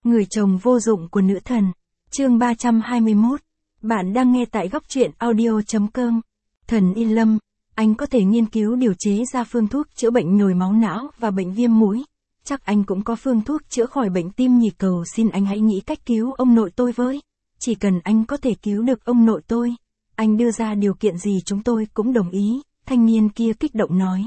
Người chồng vô dụng của nữ thần. Chương 321. Bạn đang nghe tại góc truyện audio.com. Thần Y Lâm, anh có thể nghiên cứu điều chế ra phương thuốc chữa bệnh nhồi máu não và bệnh viêm mũi. Chắc anh cũng có phương thuốc chữa khỏi bệnh tim nhịp cầu, xin anh hãy nghĩ cách cứu ông nội tôi với. Chỉ cần anh có thể cứu được ông nội tôi, anh đưa ra điều kiện gì chúng tôi cũng đồng ý, thanh niên kia kích động nói.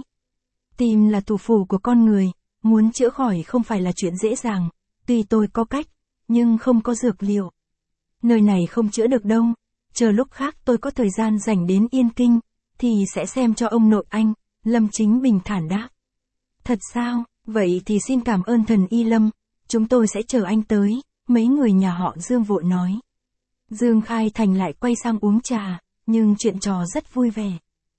Tim là thủ phủ của con người, muốn chữa khỏi không phải là chuyện dễ dàng, tuy tôi có cách, nhưng không có dược liệu. Nơi này không chữa được đâu, chờ lúc khác tôi có thời gian rảnh đến Yên Kinh, thì sẽ xem cho ông nội anh, Lâm Chính bình thản đáp. Thật sao, vậy thì xin cảm ơn thần Y Lâm, chúng tôi sẽ chờ anh tới, mấy người nhà họ Dương vội nói. Dương Khai Thành lại quay sang uống trà, nhưng chuyện trò rất vui vẻ.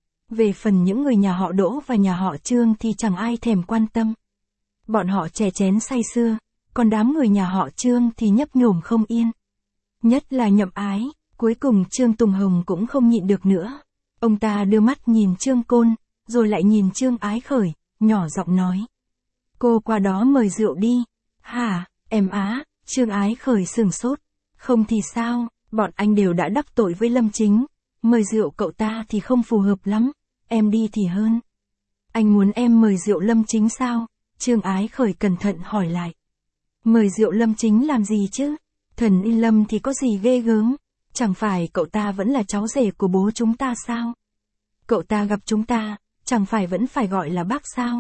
Về phần những người nhà họ Đỗ và nhà họ Trương thì chẳng ai thèm quan tâm. Bọn họ chè chén say sưa, còn đám người nhà họ Trương thì nhấp nhổm không yên. Nhất là Nhậm Ái, cuối cùng Trương Tùng Hồng cũng không nhịn được nữa. Ông ta đưa mắt nhìn Trương Côn, rồi lại nhìn Trương Ái Khởi, nhỏ giọng nói. Cô qua đó mời rượu đi. Hả, em á, Trương Ái Khởi sửng sốt. Không thì sao, bọn anh đều đã đắc tội với Lâm Chính. Mời rượu cậu ta thì không phù hợp lắm, em đi thì hơn. Anh muốn em mời rượu Lâm Chính sao? Trương Ái Khởi cẩn thận hỏi lại. Mời rượu Lâm Chính làm gì chứ? Thần Y Lâm thì có gì ghê gớm? Chẳng phải cậu ta vẫn là cháu rể của bố chúng ta sao? Cậu ta gặp chúng ta, chẳng phải vẫn phải gọi là bác sao?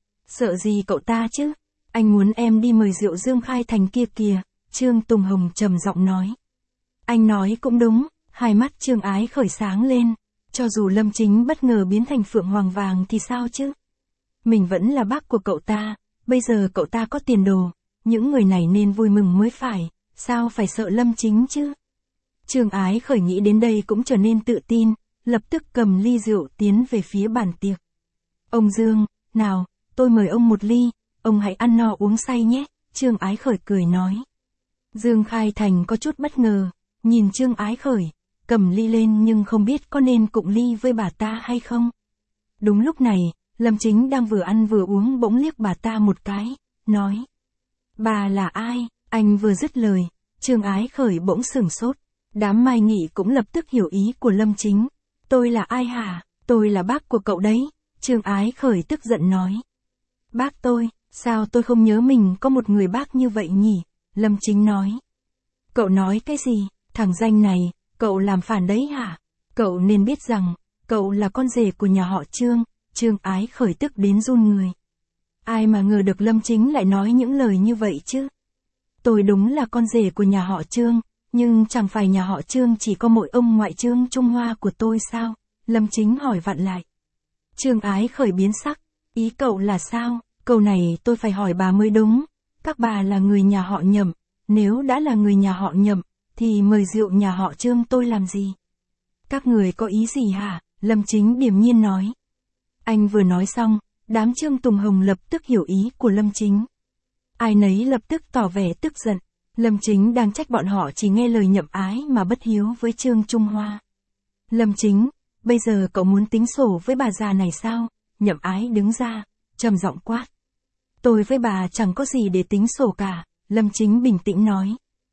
Sợ gì cậu ta chứ? Anh muốn em đi mời rượu Dương Khai Thành kia kìa, Trương Tùng Hồng trầm giọng nói. Anh nói cũng đúng, hai mắt Trương Ái Khởi sáng lên, cho dù Lâm Chính bất ngờ biến thành Phượng Hoàng Vàng thì sao chứ? Mình vẫn là bác của cậu ta, bây giờ cậu ta có tiền đồ, những người này nên vui mừng mới phải, sao phải sợ Lâm Chính chứ? Trương Ái Khởi nghĩ đến đây cũng trở nên tự tin, lập tức cầm ly rượu tiến về phía bàn tiệc. Ông Dương, nào, tôi mời ông một ly, ông hãy ăn no uống say nhé, Trương Ái Khởi cười nói. Dương Khai Thành có chút bất ngờ, nhìn Trương Ái Khởi, cầm ly lên nhưng không biết có nên cụng ly với bà ta hay không. Đúng lúc này, Lâm Chính đang vừa ăn vừa uống bỗng liếc bà ta một cái, nói. Bà là ai? Anh vừa dứt lời, Trương Ái Khởi bỗng sửng sốt. Đám Mai Nghị cũng lập tức hiểu ý của Lâm Chính. Tôi là ai hả? Tôi là bác của cậu đấy, Trương Ái Khởi tức giận nói. Bác tôi, sao tôi không nhớ mình có một người bác như vậy nhỉ? Lâm Chính nói. Cậu nói cái gì? Thằng danh này, cậu làm phản đấy hả? Cậu nên biết rằng, cậu là con rể của nhà họ Trương. Trương Ái Khởi tức đến run người. Ai mà ngờ được Lâm Chính lại nói những lời như vậy chứ? Tôi đúng là con rể của nhà họ Trương, nhưng chẳng phải nhà họ Trương chỉ có mỗi ông ngoại Trương Trung Hoa của tôi sao? Lâm Chính hỏi vặn lại. Trương Ái Khởi biến sắc, ý cậu là sao? Câu này tôi phải hỏi bà mới đúng. Các bà là người nhà họ Nhậm, nếu đã là người nhà họ Nhậm, thì mời rượu nhà họ Trương tôi làm gì? Các người có ý gì hả? Lâm Chính điềm nhiên nói. Anh vừa nói xong, đám Trương Tùng Hồng lập tức hiểu ý của Lâm Chính. Ai nấy lập tức tỏ vẻ tức giận. Lâm Chính đang trách bọn họ chỉ nghe lời Nhậm Ái mà bất hiếu với Trương Trung Hoa. Lâm Chính, bây giờ cậu muốn tính sổ với bà già này sao? Nhậm Ái đứng ra, trầm giọng quát. Tôi với bà chẳng có gì để tính sổ cả, Lâm Chính bình tĩnh nói.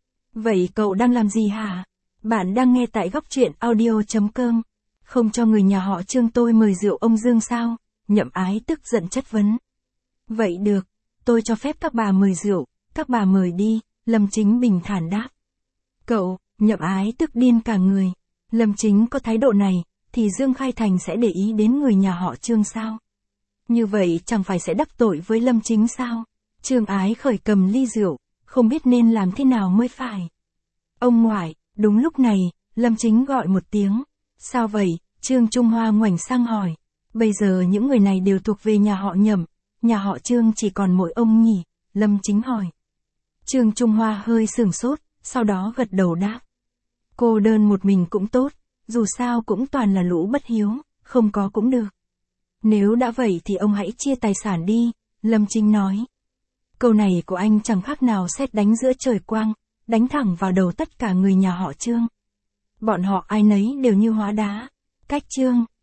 Vậy cậu đang làm gì hả? Bạn đang nghe tại góc truyện audio.com. Không cho người nhà họ Trương tôi mời rượu ông Dương sao? Nhậm Ái tức giận chất vấn. Vậy được, tôi cho phép các bà mời rượu, các bà mời đi, Lâm Chính bình thản đáp. Cậu, Nhậm Ái tức điên cả người. Lâm Chính có thái độ này, thì Dương Khai Thành sẽ để ý đến người nhà họ Trương sao? Như vậy chẳng phải sẽ đắc tội với Lâm Chính sao? Trương Ái Khởi cầm ly rượu, không biết nên làm thế nào mới phải. Ông ngoại, đúng lúc này, Lâm Chính gọi một tiếng. Sao vậy? Trương Trung Hoa ngoảnh sang hỏi. Bây giờ những người này đều thuộc về nhà họ Nhậm, nhà họ Trương chỉ còn mỗi ông nhỉ? Lâm Chính hỏi. Trương Trung Hoa hơi sửng sốt, sau đó gật đầu đáp. Cô đơn một mình cũng tốt, dù sao cũng toàn là lũ bất hiếu, không có cũng được. Nếu đã vậy thì ông hãy chia tài sản đi, Lâm Chính nói. Câu này của anh chẳng khác nào sét đánh giữa trời quang, đánh thẳng vào đầu tất cả người nhà họ Trương. Bọn họ ai nấy đều như hóa đá. Cách Trương,